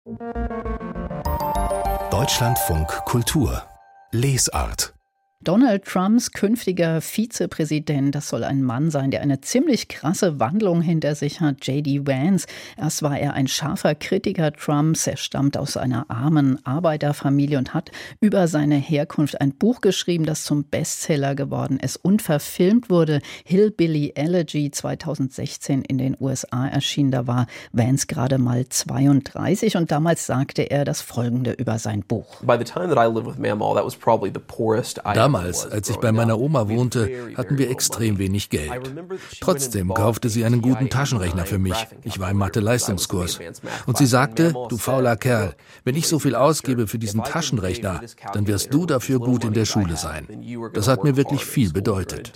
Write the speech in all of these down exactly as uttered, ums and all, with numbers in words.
Deutschlandfunk Kultur Lesart. Donald Trumps künftiger Vizepräsident, das soll ein Mann sein, der eine ziemlich krasse Wandlung hinter sich hat, J D Vance. Erst war er ein scharfer Kritiker Trumps, er stammt aus einer armen Arbeiterfamilie und hat über seine Herkunft ein Buch geschrieben, das zum Bestseller geworden ist und verfilmt wurde. Hillbilly Elegy zweitausendsechzehn in den U S A erschienen, da war Vance gerade mal zweiunddreißig und damals sagte er das Folgende über sein Buch. By the time that I lived with Mamaw, that was probably the poorest I Damals, als ich bei meiner Oma wohnte, hatten wir extrem wenig Geld. Trotzdem kaufte sie einen guten Taschenrechner für mich. Ich war im Mathe-Leistungskurs. Und sie sagte, du fauler Kerl, wenn ich so viel ausgebe für diesen Taschenrechner, dann wirst du dafür gut in der Schule sein. Das hat mir wirklich viel bedeutet.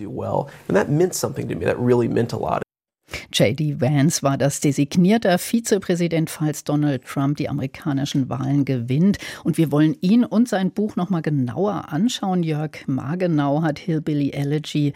J D Vance war das designierter Vizepräsident, falls Donald Trump die amerikanischen Wahlen gewinnt. Und wir wollen ihn und sein Buch noch mal genauer anschauen. Jörg Margenau hat Hillbilly Elegy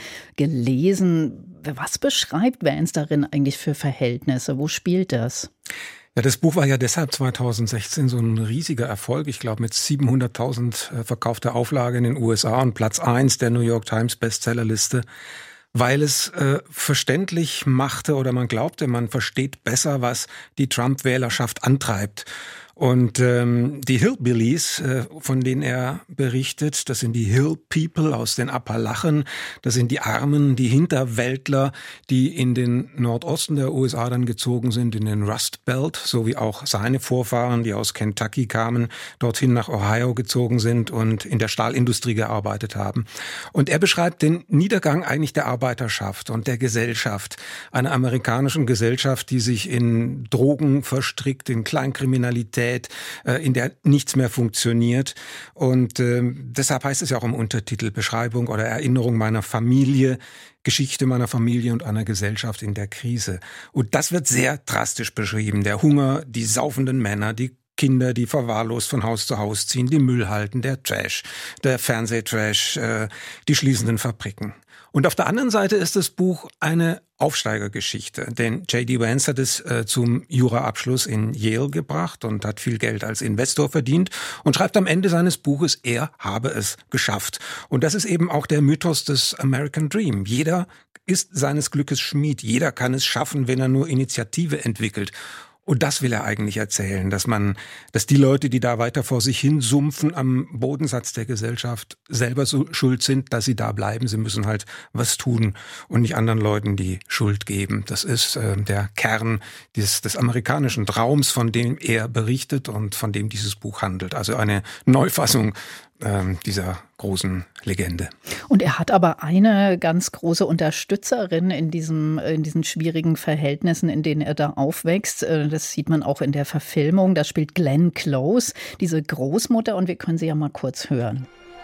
gelesen. Was beschreibt Vance darin eigentlich für Verhältnisse? Wo spielt das? Ja, das Buch war ja deshalb zweitausendsechzehn so ein riesiger Erfolg. Ich glaube, mit siebenhunderttausend verkaufter Auflage in den U S A und Platz eins der New York Times Bestsellerliste. Weil es äh, verständlich machte oder man glaubte, man versteht besser, was die Trump-Wählerschaft antreibt. Und ähm, die Hillbillies, äh, von denen er berichtet, das sind die Hill People aus den Appalachen, das sind die Armen, die Hinterwäldler, die in den Nordosten der U S A dann gezogen sind, in den Rust Belt, so wie auch seine Vorfahren, die aus Kentucky kamen, dorthin nach Ohio gezogen sind und in der Stahlindustrie gearbeitet haben. Und er beschreibt den Niedergang eigentlich der Arbeiterschaft und der Gesellschaft, einer amerikanischen Gesellschaft, die sich in Drogen verstrickt, in Kleinkriminalität, in der nichts mehr funktioniert. Und äh, deshalb heißt es ja auch im Untertitel Beschreibung oder Erinnerung meiner Familie, Geschichte meiner Familie und einer Gesellschaft in der Krise. Und das wird sehr drastisch beschrieben. Der Hunger, die saufenden Männer, die Kinder, die verwahrlost von Haus zu Haus ziehen, die Müllhalden, der Trash, der Fernsehtrash, äh, die schließenden Fabriken. Und auf der anderen Seite ist das Buch eine Aufsteigergeschichte, denn J D Vance hat es äh, zum Juraabschluss in Yale gebracht und hat viel Geld als Investor verdient und schreibt am Ende seines Buches, er habe es geschafft. Und das ist eben auch der Mythos des American Dream. Jeder ist seines Glückes Schmied, jeder kann es schaffen, wenn er nur Initiative entwickelt. Und das will er eigentlich erzählen, dass man, dass die Leute, die da weiter vor sich hin sumpfen am Bodensatz der Gesellschaft, selber so schuld sind, dass sie da bleiben. Sie müssen halt was tun und nicht anderen Leuten die Schuld geben. Das ist äh, der Kern des, des amerikanischen Traums, von dem er berichtet und von dem dieses Buch handelt. Also eine Neufassung ähm, dieser großen Legende. Und er hat aber eine ganz große Unterstützerin in diesem, in diesen schwierigen Verhältnissen, in denen er da aufwächst. Das sieht man auch in der Verfilmung. Da spielt Glenn Close, diese Großmutter, und wir können sie ja mal kurz hören.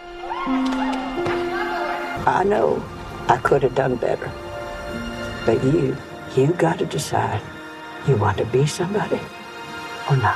I know I could have done better. But you, you got to decide. You want to be somebody or not?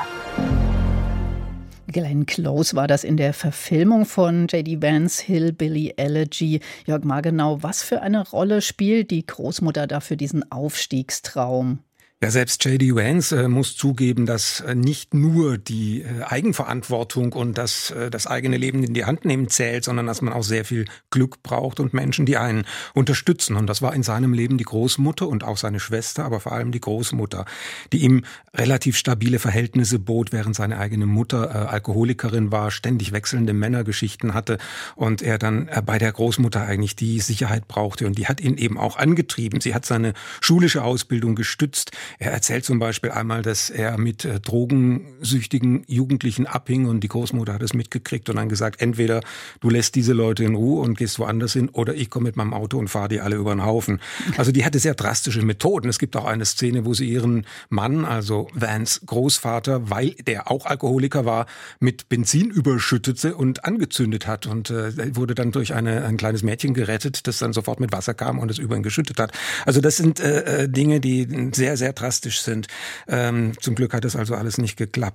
Glenn Close war das in der Verfilmung von J D Vance, Hillbilly Elegy. Jörg Margenau, was für eine Rolle spielt die Großmutter da für diesen Aufstiegstraum? Ja, selbst J D Vance äh, muss zugeben, dass äh, nicht nur die äh, Eigenverantwortung und das, äh, das eigene Leben in die Hand nehmen zählt, sondern dass man auch sehr viel Glück braucht und Menschen, die einen unterstützen. Und das war in seinem Leben die Großmutter und auch seine Schwester, aber vor allem die Großmutter, die ihm relativ stabile Verhältnisse bot, während seine eigene Mutter äh, Alkoholikerin war, ständig wechselnde Männergeschichten hatte und er dann äh, bei der Großmutter eigentlich die Sicherheit brauchte. Und die hat ihn eben auch angetrieben. Sie hat seine schulische Ausbildung gestützt. Er erzählt zum Beispiel einmal, dass er mit äh, drogensüchtigen Jugendlichen abhing und die Großmutter hat es mitgekriegt und dann gesagt, entweder du lässt diese Leute in Ruhe und gehst woanders hin oder ich komme mit meinem Auto und fahre die alle über den Haufen. Also die hatte sehr drastische Methoden. Es gibt auch eine Szene, wo sie ihren Mann, also Vance Großvater, weil der auch Alkoholiker war, mit Benzin überschüttete und angezündet hat und äh, wurde dann durch eine, ein kleines Mädchen gerettet, das dann sofort mit Wasser kam und es über ihn geschüttet hat. Also das sind äh, Dinge, die sehr, sehr drastisch sind. Ähm, zum Glück hat das also alles nicht geklappt.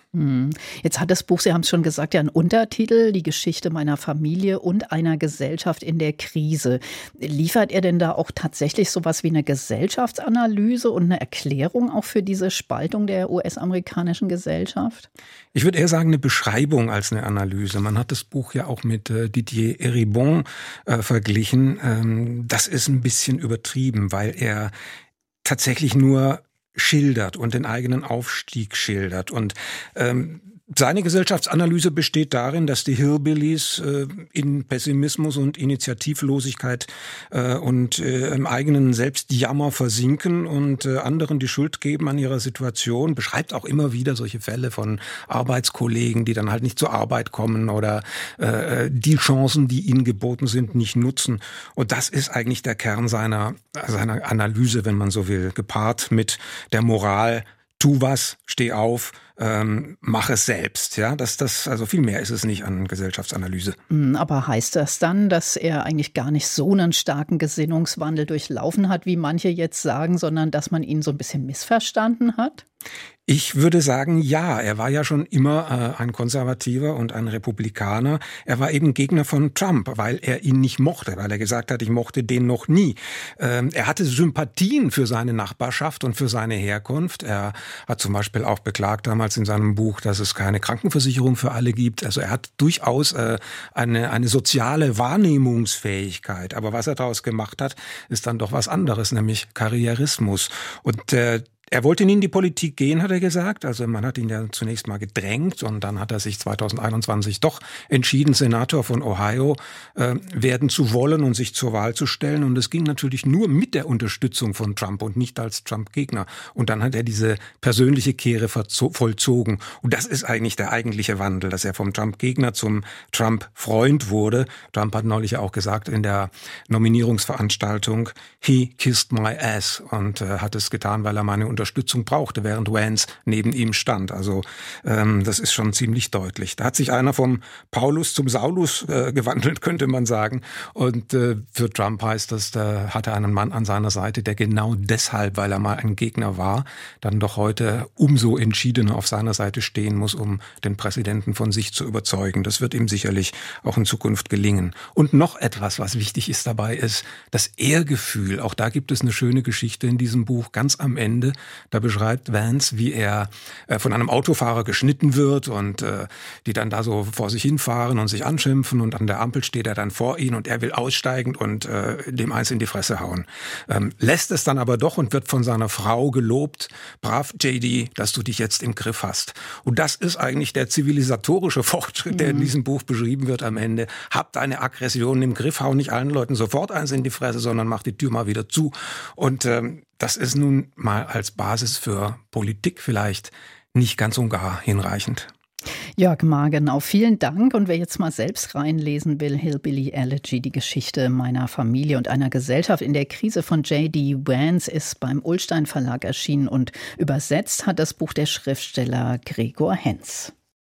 Jetzt hat das Buch, Sie haben es schon gesagt, ja einen Untertitel, die Geschichte meiner Familie und einer Gesellschaft in der Krise. Liefert er denn da auch tatsächlich sowas wie eine Gesellschaftsanalyse und eine Erklärung auch für diese Spaltung der U S-amerikanischen Gesellschaft? Ich würde eher sagen, eine Beschreibung als eine Analyse. Man hat das Buch ja auch mit äh, Didier Eribon äh, verglichen. Ähm, das ist ein bisschen übertrieben, weil er tatsächlich nur schildert und den eigenen Aufstieg schildert. Und ähm, seine Gesellschaftsanalyse besteht darin, dass die Hillbillies äh, in Pessimismus und Initiativlosigkeit äh, und äh, im eigenen Selbstjammer versinken und äh, anderen die Schuld geben an ihrer Situation. Beschreibt auch immer wieder solche Fälle von Arbeitskollegen, die dann halt nicht zur Arbeit kommen oder äh, die Chancen, die ihnen geboten sind, nicht nutzen. Und das ist eigentlich der Kern seiner, seiner Analyse, wenn man so will, gepaart mit der Moral: Tu was, steh auf, ähm, mach es selbst. Ja, das, das, also viel mehr ist es nicht an Gesellschaftsanalyse. Aber heißt das dann, dass er eigentlich gar nicht so einen starken Gesinnungswandel durchlaufen hat, wie manche jetzt sagen, sondern dass man ihn so ein bisschen missverstanden hat? Ich würde sagen, ja, er war ja schon immer äh, ein Konservativer und ein Republikaner. Er war eben Gegner von Trump, weil er ihn nicht mochte, weil er gesagt hat, ich mochte den noch nie. Ähm, er hatte Sympathien für seine Nachbarschaft und für seine Herkunft. Er hat zum Beispiel auch beklagt damals in seinem Buch, dass es keine Krankenversicherung für alle gibt. Also er hat durchaus äh, eine, eine soziale Wahrnehmungsfähigkeit. Aber was er daraus gemacht hat, ist dann doch was anderes, nämlich Karrierismus. Und äh, Er wollte nie in die Politik gehen, hat er gesagt. Also man hat ihn ja zunächst mal gedrängt und dann hat er sich zwanzig einundzwanzig doch entschieden, Senator von Ohio äh, werden zu wollen und sich zur Wahl zu stellen. Und es ging natürlich nur mit der Unterstützung von Trump und nicht als Trump-Gegner. Und dann hat er diese persönliche Kehre vollzogen. Und das ist eigentlich der eigentliche Wandel, dass er vom Trump-Gegner zum Trump-Freund wurde. Trump hat neulich auch gesagt in der Nominierungsveranstaltung, he kissed my ass, und äh, hat es getan, weil er meine Unterstützung brauchte, während Vance neben ihm stand. Also ähm, das ist schon ziemlich deutlich. Da hat sich einer vom Paulus zum Saulus äh, gewandelt, könnte man sagen. Und äh, für Trump heißt das, da hat er einen Mann an seiner Seite, der genau deshalb, weil er mal ein Gegner war, dann doch heute umso entschiedener auf seiner Seite stehen muss, um den Präsidenten von sich zu überzeugen. Das wird ihm sicherlich auch in Zukunft gelingen. Und noch etwas, was wichtig ist dabei, ist das Ehrgefühl. Auch da gibt es eine schöne Geschichte in diesem Buch, ganz am Ende. Da beschreibt Vance, wie er äh, von einem Autofahrer geschnitten wird und äh, die dann da so vor sich hinfahren und sich anschimpfen, und an der Ampel steht er dann vor ihnen und er will aussteigen und äh, dem eins in die Fresse hauen. Ähm, lässt es dann aber doch und wird von seiner Frau gelobt: Brav, J D, dass du dich jetzt im Griff hast. Und das ist eigentlich der zivilisatorische Fortschritt, mhm. der in diesem Buch beschrieben wird am Ende. Hab deine Aggressionen im Griff, hau nicht allen Leuten sofort eins in die Fresse, sondern mach die Tür mal wieder zu. Und ähm, das ist nun mal als Basis für Politik vielleicht nicht ganz und gar hinreichend. Jörg Margenau, vielen Dank. Und wer jetzt mal selbst reinlesen will, Hillbilly Elegy, die Geschichte meiner Familie und einer Gesellschaft in der Krise von J D Vance, ist beim Ullstein Verlag erschienen, und übersetzt hat das Buch der Schriftsteller Gregor Henz.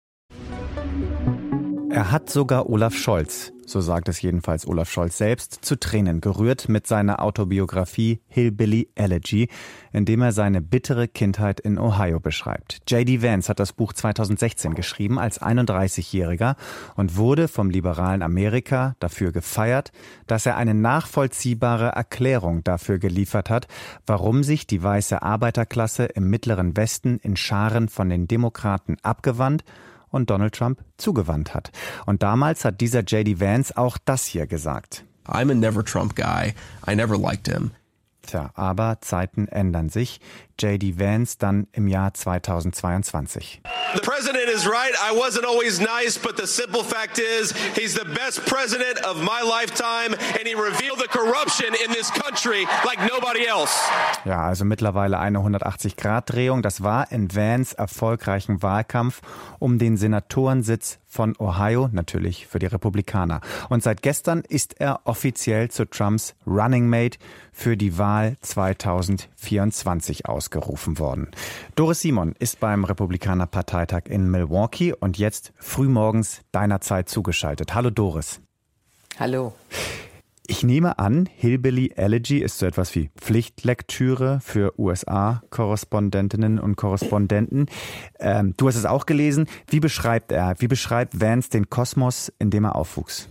Er hat sogar Olaf Scholz, so sagt es jedenfalls Olaf Scholz selbst, zu Tränen gerührt mit seiner Autobiografie Hillbilly Elegy, in dem er seine bittere Kindheit in Ohio beschreibt. J D Vance hat das Buch zweitausendsechzehn geschrieben als einunddreißigjähriger und wurde vom liberalen Amerika dafür gefeiert, dass er eine nachvollziehbare Erklärung dafür geliefert hat, warum sich die weiße Arbeiterklasse im Mittleren Westen in Scharen von den Demokraten abgewandt und Donald Trump zugewandt hat. Und damals hat dieser J D Vance auch das hier gesagt. I'm a never Trump guy. I never liked him. Tja, aber Zeiten ändern sich. J D Vance dann im Jahr zweitausendzweiundzwanzig. The president is right. I wasn't always nice, but the simple fact is he's the best president of my lifetime and he revealed the corruption in this country like nobody else. Ja, also mittlerweile eine hundertachtzig-Grad-Drehung. Das war in Vance erfolgreichen Wahlkampf um den Senatorensitz von Ohio, natürlich für die Republikaner. Und seit gestern ist er offiziell zu Trumps Running Mate für die Wahl zweitausendvierundzwanzig ausgerufen worden. Doris Simon ist beim Republikanerparteitag in Milwaukee und jetzt frühmorgens deiner Zeit zugeschaltet. Hallo Doris. Hallo. Ich nehme an, Hillbilly Elegy ist so etwas wie Pflichtlektüre für U S A-Korrespondentinnen und Korrespondenten. Ähm, du hast es auch gelesen. Wie beschreibt er, wie beschreibt Vance den Kosmos, in dem er aufwuchs?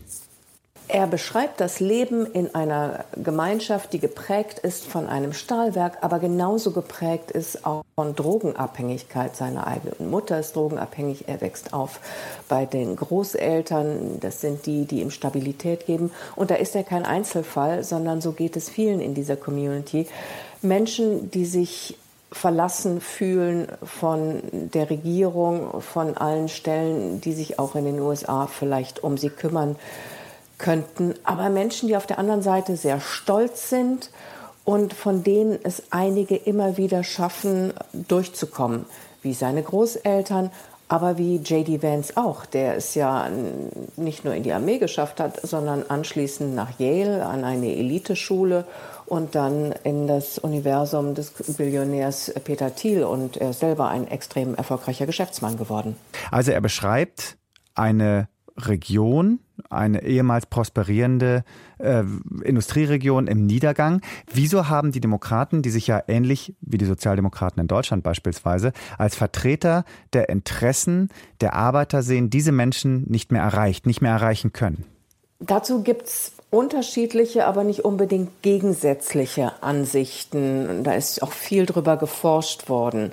Er beschreibt das Leben in einer Gemeinschaft, die geprägt ist von einem Stahlwerk, aber genauso geprägt ist auch von Drogenabhängigkeit. Seine eigene Mutter ist drogenabhängig, er wächst auf bei den Großeltern, das sind die, die ihm Stabilität geben. Und da ist er kein Einzelfall, sondern so geht es vielen in dieser Community. Menschen, die sich verlassen fühlen von der Regierung, von allen Stellen, die sich auch in den U S A vielleicht um sie kümmern könnten, aber Menschen, die auf der anderen Seite sehr stolz sind und von denen es einige immer wieder schaffen, durchzukommen, wie seine Großeltern, aber wie J D. Vance auch, der es ja nicht nur in die Armee geschafft hat, sondern anschließend nach Yale an eine Eliteschule und dann in das Universum des Billionärs Peter Thiel, und er ist selber ein extrem erfolgreicher Geschäftsmann geworden. Also er beschreibt eine Region, eine ehemals prosperierende äh, Industrieregion im Niedergang. Wieso haben die Demokraten, die sich ja ähnlich wie die Sozialdemokraten in Deutschland beispielsweise als Vertreter der Interessen der Arbeiter sehen, diese Menschen nicht mehr erreicht, nicht mehr erreichen können? Dazu gibt es unterschiedliche, aber nicht unbedingt gegensätzliche Ansichten. Da ist auch viel drüber geforscht worden.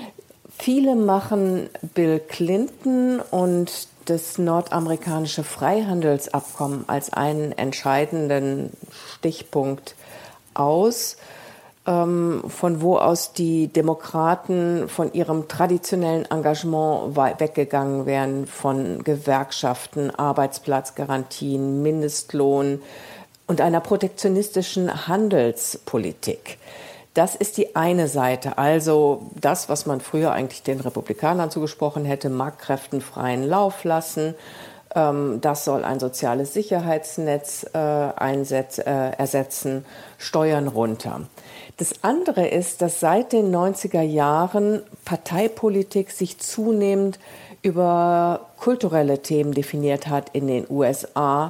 Viele machen Bill Clinton und das nordamerikanische Freihandelsabkommen als einen entscheidenden Stichpunkt aus, ähm, von wo aus die Demokraten von ihrem traditionellen Engagement weggegangen wären, von Gewerkschaften, Arbeitsplatzgarantien, Mindestlohn und einer protektionistischen Handelspolitik. Das ist die eine Seite, also das, was man früher eigentlich den Republikanern zugesprochen hätte, Marktkräften freien Lauf lassen. Ähm, das soll ein soziales Sicherheitsnetz äh, einsetz, äh, ersetzen, Steuern runter. Das andere ist, dass seit den neunziger Jahren Parteipolitik sich zunehmend über kulturelle Themen definiert hat in den U S A,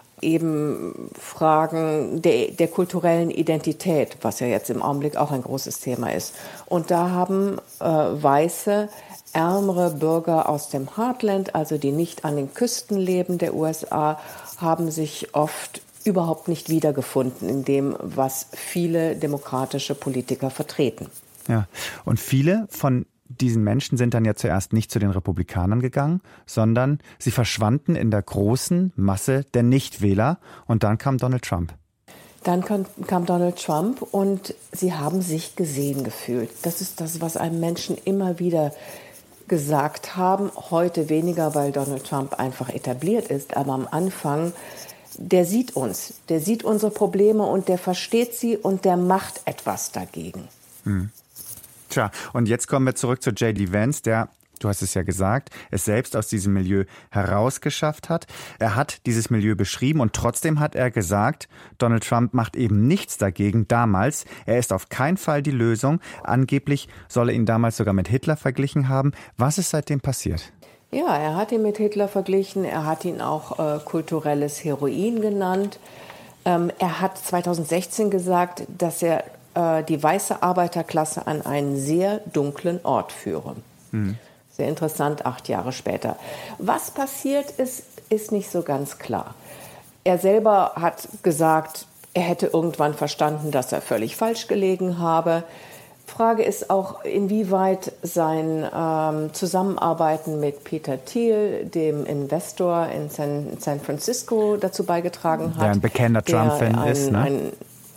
eben Fragen der, der kulturellen Identität, was ja jetzt im Augenblick auch ein großes Thema ist. Und da haben äh, weiße, ärmere Bürger aus dem Heartland, also die nicht an den Küsten leben der U S A, haben sich oft überhaupt nicht wiedergefunden in dem, was viele demokratische Politiker vertreten. Ja, und viele von diesen Menschen sind dann ja zuerst nicht zu den Republikanern gegangen, sondern sie verschwanden in der großen Masse der Nichtwähler, und dann kam Donald Trump. Dann kam, kam Donald Trump und sie haben sich gesehen gefühlt. Das ist das, was einem Menschen immer wieder gesagt haben. Heute weniger, weil Donald Trump einfach etabliert ist, aber am Anfang, der sieht uns, der sieht unsere Probleme und der versteht sie und der macht etwas dagegen. Hm. Tja, und jetzt kommen wir zurück zu J D. Vance, der, du hast es ja gesagt, es selbst aus diesem Milieu herausgeschafft hat. Er hat dieses Milieu beschrieben und trotzdem hat er gesagt, Donald Trump macht eben nichts dagegen damals. Er ist auf keinen Fall die Lösung. Angeblich soll er ihn damals sogar mit Hitler verglichen haben. Was ist seitdem passiert? Ja, er hat ihn mit Hitler verglichen. Er hat ihn auch äh, kulturelles Heroin genannt. Ähm, er hat zweitausendsechzehn gesagt, dass er die weiße Arbeiterklasse an einen sehr dunklen Ort führe. Mhm. Sehr interessant, acht Jahre später. Was passiert ist, ist nicht so ganz klar. Er selber hat gesagt, er hätte irgendwann verstanden, dass er völlig falsch gelegen habe. Frage ist auch, inwieweit sein ähm, Zusammenarbeiten mit Peter Thiel, dem Investor in San, San Francisco, dazu beigetragen hat. Der ein bekennender Trump-Fan ist, ne? Ein,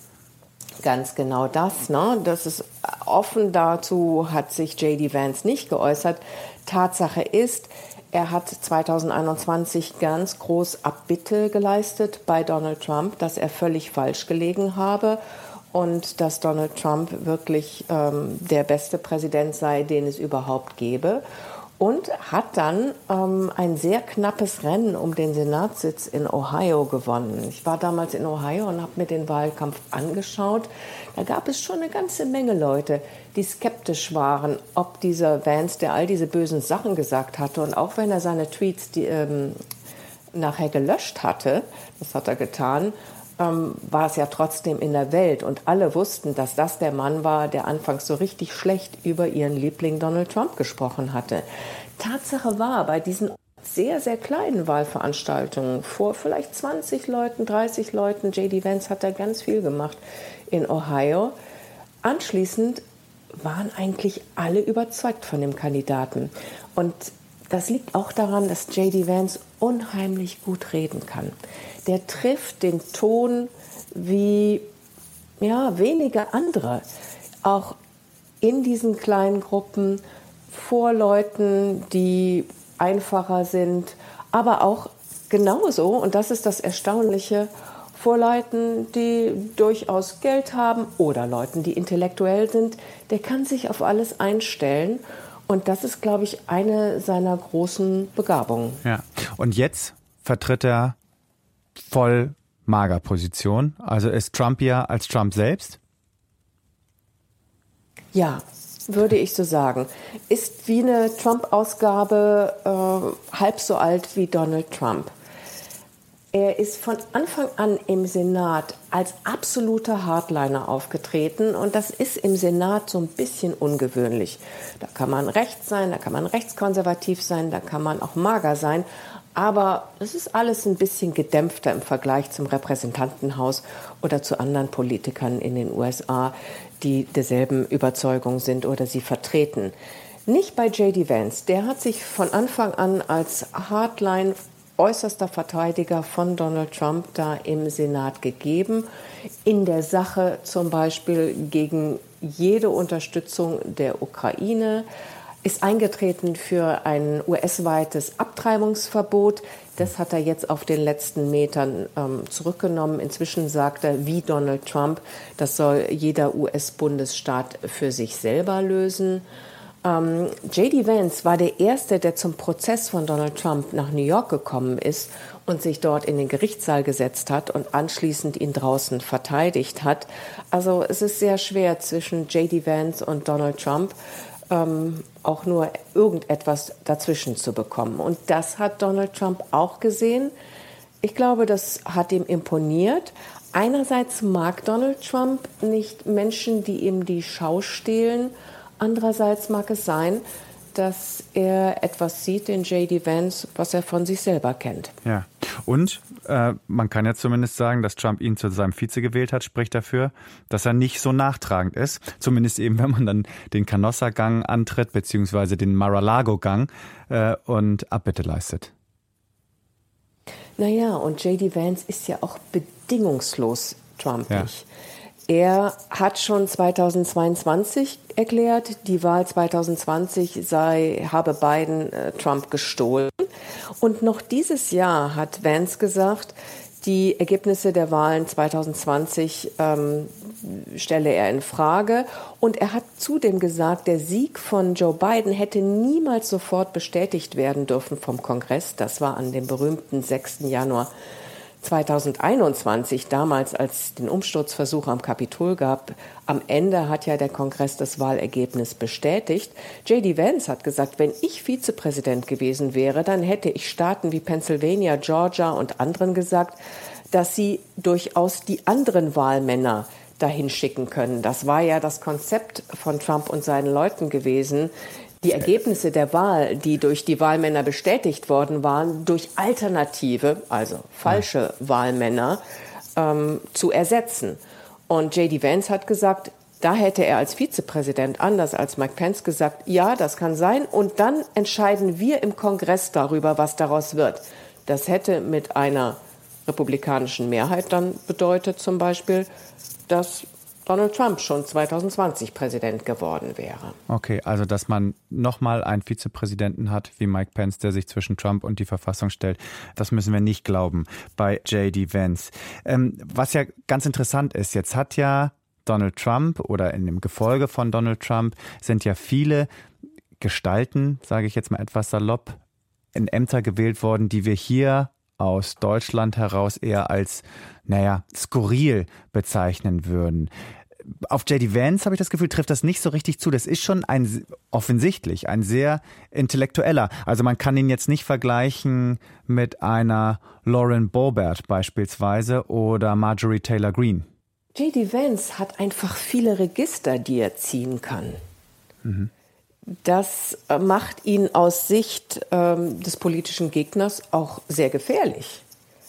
Ganz genau das, ne? Das ist offen, dazu hat sich J D. Vance nicht geäußert. Tatsache ist, er hat zweitausendeinundzwanzig ganz groß Abbitte geleistet bei Donald Trump, dass er völlig falsch gelegen habe und dass Donald Trump wirklich ähm, der beste Präsident sei, den es überhaupt gäbe. Und hat dann ähm, ein sehr knappes Rennen um den Senatssitz in Ohio gewonnen. Ich war damals in Ohio und habe mir den Wahlkampf angeschaut. Da gab es schon eine ganze Menge Leute, die skeptisch waren, ob dieser Vance, der all diese bösen Sachen gesagt hatte, und auch wenn er seine Tweets die, ähm, nachher gelöscht hatte, das hat er getan, ähm, war es ja trotzdem in der Welt. Und alle wussten, dass das der Mann war, der anfangs so richtig schlecht über ihren Liebling Donald Trump gesprochen hatte. Tatsache war, bei diesen sehr, sehr kleinen Wahlveranstaltungen vor vielleicht zwanzig Leuten, dreißig Leuten, J D Vance hat da ganz viel gemacht in Ohio. Anschließend waren eigentlich alle überzeugt von dem Kandidaten. Und das liegt auch daran, dass J D Vance unheimlich gut reden kann. Der trifft den Ton wie ja, wenige andere. Auch in diesen kleinen Gruppen, vor Leuten, die einfacher sind, aber auch genauso, und das ist das Erstaunliche, vor Leuten, die durchaus Geld haben oder Leuten, die intellektuell sind. Der kann sich auf alles einstellen. Und das ist, glaube ich, eine seiner großen Begabungen. Ja. Und jetzt vertritt er voll Magerposition. Also ist Trump ja als Trump selbst? Ja, würde ich so sagen. Ist wie eine Trump-Ausgabe äh, halb so alt wie Donald Trump. Er ist von Anfang an im Senat als absoluter Hardliner aufgetreten und das ist im Senat so ein bisschen ungewöhnlich. Da kann man rechts sein, da kann man rechtskonservativ sein, da kann man auch mager sein, aber es ist alles ein bisschen gedämpfter im Vergleich zum Repräsentantenhaus oder zu anderen Politikern in den U S A, die derselben Überzeugung sind oder sie vertreten. Nicht bei J D Vance, der hat sich von Anfang an als Hardline äußerster Verteidiger von Donald Trump da im Senat gegeben. In der Sache zum Beispiel gegen jede Unterstützung der Ukraine, ist eingetreten für ein U S-weites Abtreibungsverbot. Das hat er jetzt auf den letzten Metern ähm, zurückgenommen. Inzwischen sagt er, wie Donald Trump, das soll jeder U S-Bundesstaat für sich selber lösen. Ähm, J D Vance war der Erste, der zum Prozess von Donald Trump nach New York gekommen ist und sich dort in den Gerichtssaal gesetzt hat und anschließend ihn draußen verteidigt hat. Also es ist sehr schwer zwischen J D Vance und Donald Trump ähm, auch nur irgendetwas dazwischen zu bekommen. Und das hat Donald Trump auch gesehen. Ich glaube, das hat ihm imponiert. Einerseits mag Donald Trump nicht Menschen, die ihm die Schau stehlen. Andererseits mag es sein, dass er etwas sieht in J D Vance, was er von sich selber kennt. Ja, und äh, man kann ja zumindest sagen, dass Trump ihn zu seinem Vize gewählt hat, spricht dafür, dass er nicht so nachtragend ist. Zumindest eben, wenn man dann den Canossa-Gang antritt, beziehungsweise den Mar-a-Lago-Gang äh, und Abbitte leistet. Naja, und J D Vance ist ja auch bedingungslos trumpig. Ja. Er hat schon zweitausendzweiundzwanzig erklärt, die Wahl zweitausendzwanzig sei, habe Biden äh, Trump gestohlen. Und noch dieses Jahr hat Vance gesagt, die Ergebnisse der Wahlen zweitausendzwanzig ähm, stelle er in Frage. Und er hat zudem gesagt, der Sieg von Joe Biden hätte niemals sofort bestätigt werden dürfen vom Kongress. Das war an dem berühmten sechsten Januar zweitausendeinundzwanzig, damals, als es den Umsturzversuch am Kapitol gab. Am Ende hat ja der Kongress das Wahlergebnis bestätigt. J D Vance hat gesagt, wenn ich Vizepräsident gewesen wäre, dann hätte ich Staaten wie Pennsylvania, Georgia und anderen gesagt, dass sie durchaus die anderen Wahlmänner dahin schicken können. Das war ja das Konzept von Trump und seinen Leuten gewesen, die Ergebnisse der Wahl, die durch die Wahlmänner bestätigt worden waren, durch alternative, also falsche Wahlmänner, ähm, zu ersetzen. Und J D Vance hat gesagt, da hätte er als Vizepräsident, anders als Mike Pence, gesagt, ja, das kann sein. Und dann entscheiden wir im Kongress darüber, was daraus wird. Das hätte mit einer republikanischen Mehrheit dann bedeutet, zum Beispiel, dass Donald Trump schon zweitausendzwanzig Präsident geworden wäre. Okay, also dass man nochmal einen Vizepräsidenten hat wie Mike Pence, der sich zwischen Trump und die Verfassung stellt, das müssen wir nicht glauben bei J D Vance. Ähm, was ja ganz interessant ist, jetzt hat ja Donald Trump oder in dem Gefolge von Donald Trump sind ja viele Gestalten, sage ich jetzt mal etwas salopp, in Ämter gewählt worden, die wir hier aus Deutschland heraus eher als, naja, skurril bezeichnen würden. Auf J D Vance, habe ich das Gefühl, trifft das nicht so richtig zu. Das ist schon ein, offensichtlich ein sehr intellektueller. Also man kann ihn jetzt nicht vergleichen mit einer Lauren Boebert beispielsweise oder Marjorie Taylor Greene. J D Vance hat einfach viele Register, die er ziehen kann. Mhm. Das macht ihn aus Sicht ähm, des politischen Gegners auch sehr gefährlich.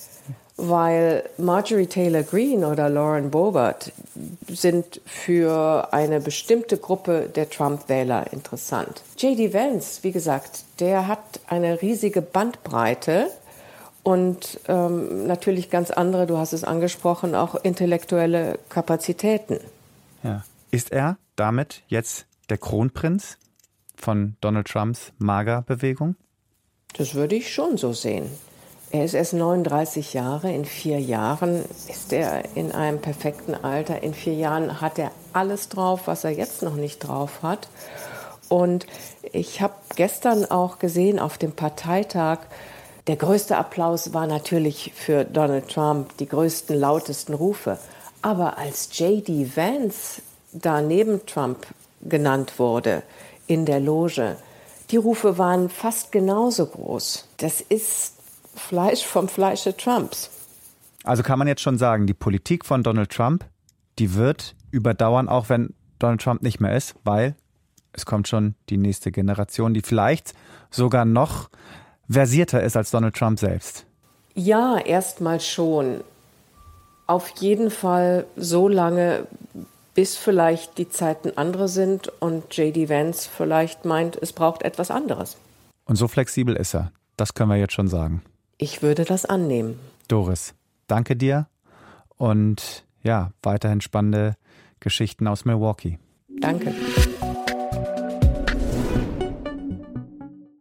Weil Marjorie Taylor Greene oder Lauren Boebert sind für eine bestimmte Gruppe der Trump-Wähler interessant. J D Vance, wie gesagt, der hat eine riesige Bandbreite und ähm, natürlich ganz andere, du hast es angesprochen, auch intellektuelle Kapazitäten. Ja. Ist er damit jetzt der Kronprinz von Donald Trumps MAGA-Bewegung? Das würde ich schon so sehen. Er ist erst neununddreißig Jahre. In vier Jahren ist er in einem perfekten Alter. In vier Jahren hat er alles drauf, was er jetzt noch nicht drauf hat. Und ich habe gestern auch gesehen auf dem Parteitag, der größte Applaus war natürlich für Donald Trump, die größten, lautesten Rufe. Aber als J D Vance da neben Trump genannt wurde in der Loge, die Rufe waren fast genauso groß. Das ist Fleisch vom Fleische Trumps. Also kann man jetzt schon sagen, die Politik von Donald Trump, die wird überdauern, auch wenn Donald Trump nicht mehr ist, weil es kommt schon die nächste Generation, die vielleicht sogar noch versierter ist als Donald Trump selbst. Ja, erstmal schon. Auf jeden Fall so lange, bis vielleicht die Zeiten andere sind und J D Vance vielleicht meint, es braucht etwas anderes. Und so flexibel ist er, das können wir jetzt schon sagen. Ich würde das annehmen. Doris, danke dir und ja, weiterhin spannende Geschichten aus Milwaukee. Danke.